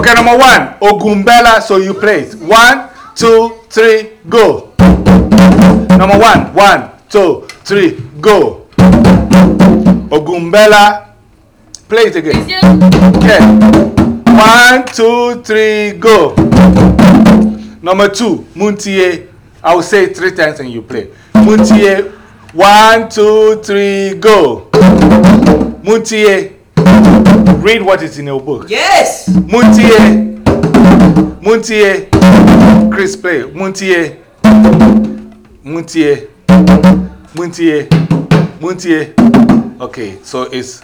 Okay, number 1, Ogumbela. So you play it. 1, 2, 3, go. Number 1, 1, 2, 3, go. Ogumbela. Play it again. Okay. 1, 2, 3, go. Number 2, Muntie. I will say it 3 times and you play. Muntie. 1, 2, 3, go. Muntie. Read what is in your book. Yes. Muntie. Muntie. Chris, play. Muntie. Muntie. Muntie. Muntie. Okay, so it's.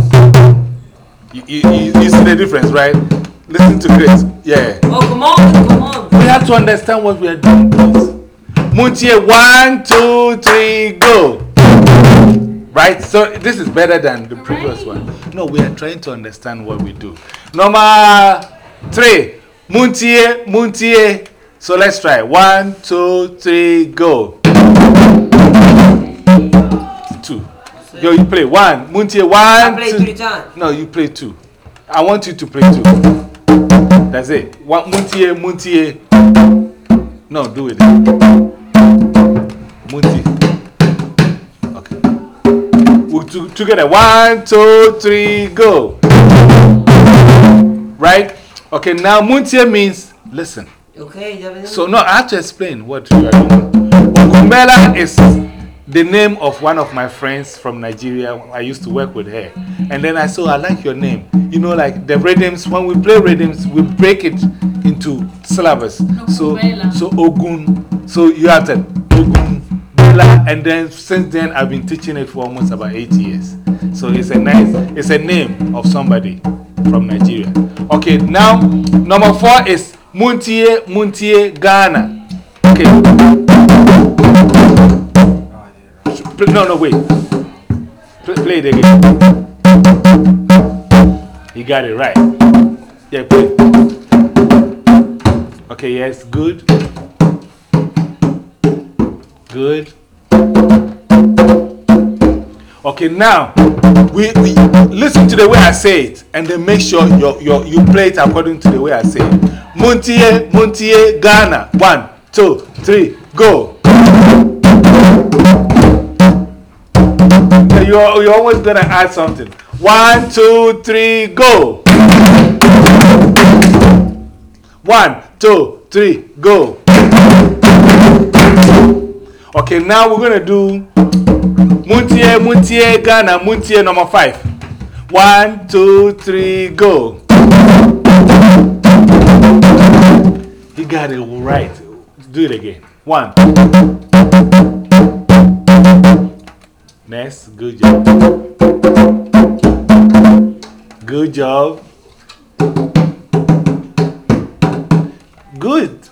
You see the difference, right? Listen to Chris. Yeah. Oh, come on, come on. We have to understand what we are doing, please. Muntie, 1, 2, 3, go. Right? So this is better than the previous one. No, we are trying to understand what we do. Number 3, Muntie, Muntie. So let's try. 1, 2, 3, go. 2. Yo, you play 1. Muntie, 1. I play 3 times. No, you play 2. I want you to play 2. That's it. 1, Muntie, Muntie. No, do it. Muntie. Okay. We'll do together. 1, 2, 3, go. Right? Okay, now Muntie means listen. Okay, so no, I have to explain what you are doing. Ogumbela is the name of one of my friends from Nigeria. I used to work with her. And then I said, I like your name. You know, like the rhythms, when we play rhythms, we break it into syllables. So Ogun. So you have to Ogumbela. And then since then, I've been teaching it for almost about 8 years. So it's a name of somebody from Nigeria. Okay, now number 4 is Muntie, Muntie, Ghana. Okay. No, wait. Play it again. You got it right. Yeah, play. Okay, yes, good. Good. Okay, now we listen to the way I say it, and then make sure you play it according to the way I say it. Muntie, Muntie, Ghana. 1, 2, 3, go. You're always gonna add something. 1, 2, 3, go. 1, 2, 3, go. Okay, now we're gonna do Muntie, Muntie, Ghana, Muntie number 5. 1, 2, 3, go. You got it right. Do it again. 1. Next, good job. Good job. Good.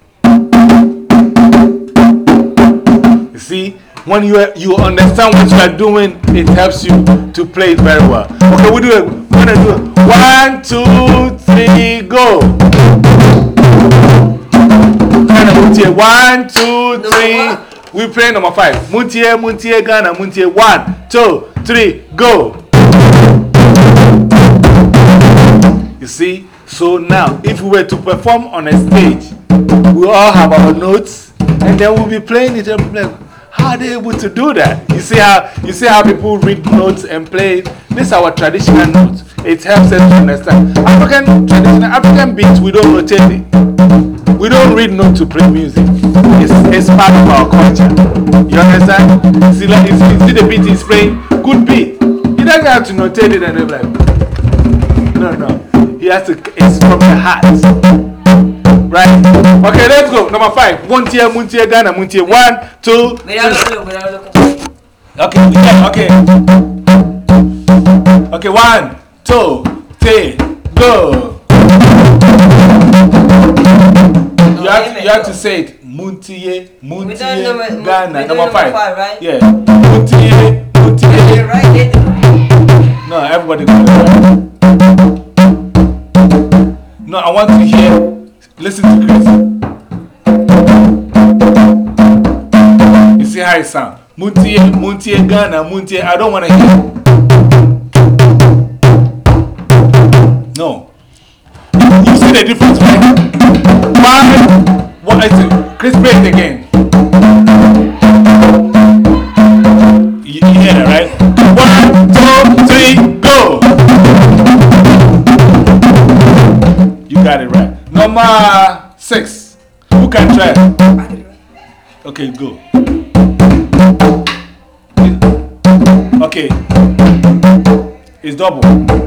You see, when you understand what you are doing, it helps you to play it very well. Okay, we're gonna do it. 1, 2, 3, go. 1, 2, 3. We play number 5. Muntie, Muntie, Ghana, Muntie. 1, 2, 3, go. You see? So now, if we were to perform on a stage, we all have our notes, and then we'll be playing it. And like, how are they able to do that? You see how people read notes and play it? This is our traditional notes. It helps us to understand. African beats, we don't rotate it. We don't read notes to play music. It's part of our culture. You understand? See, like, you see the beat is playing, good beat. He doesn't have to notate it and they're like, no. He has to, it's from the heart. Right? Okay, let's go. Number 5. Muntie, Muntie, Ghana, Muntie. 1, 2, 3. Okay, okay, 1, 2, 3, go. You have to say it. Muntie, Ghana. Number 5. Right? Yeah. Muntie. Right. No, everybody goes right. No, I want to hear. Listen to Chris. You see how it sounds? Muntie, Ghana, Muntie. I don't want to hear. No. You say see the difference, right? What is it? Chris, play it again. You hear that, right? 1, 2, 3, go! You got it right. Number 6. Who can try? Okay, go. Okay. It's double.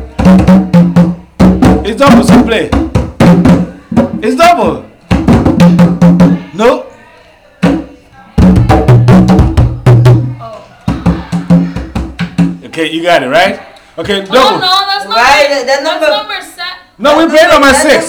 It's double, so play. It's double. No. Okay, you got it, right? Okay, double. Oh, no, that's not Right, that's that number. number 7. No, we played number 6.